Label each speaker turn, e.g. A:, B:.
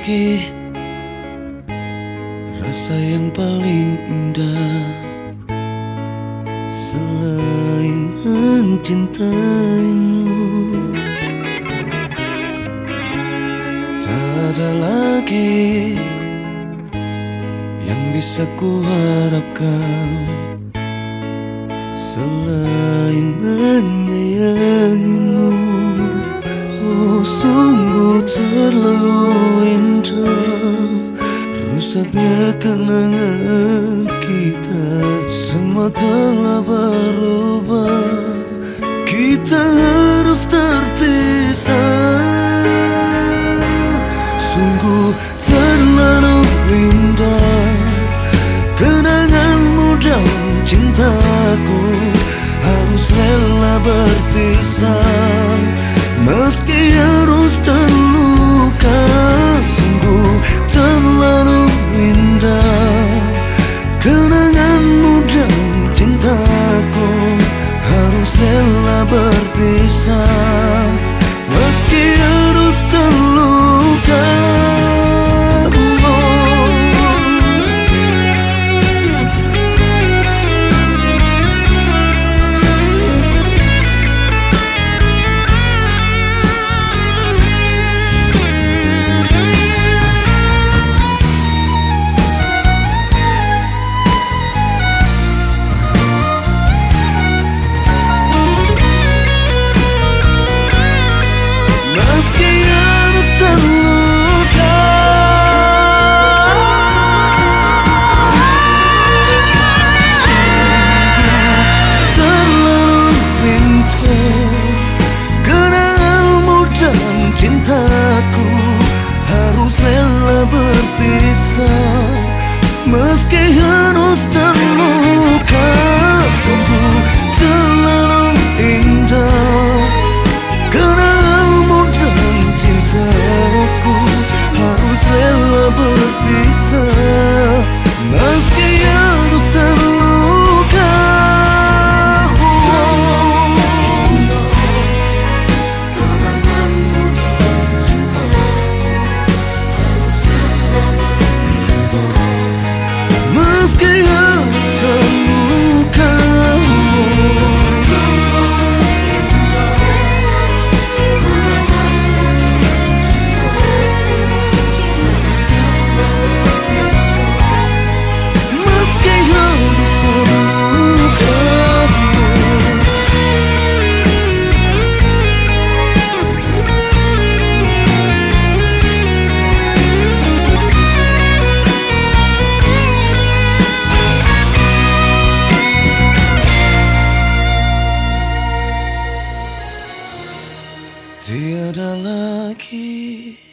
A: lagi rasa yang paling indah selain mencintaimu. Tak ada lagi yang bisa ku harapkan selain menyayangimu. Oh, sungguh terlalu indah rusaknya kenangan kita. Semua telah berubah, kita harus terpisah. Sungguh terlalu indah kenanganmu dan cintaku, harus rela berpisah meski harus terluka. Sungguh terlalu indah kenanganmu dan cintaku, harus rela berpisah meski harus terluka. Cintaku harus rela berpisah meski harus terluka. Sungguh terlalu indah kenanganmu dan cintaku, harus rela berpisah meski harus terluka. Meski harus terluka. Meski harus terluka. Tiada lagi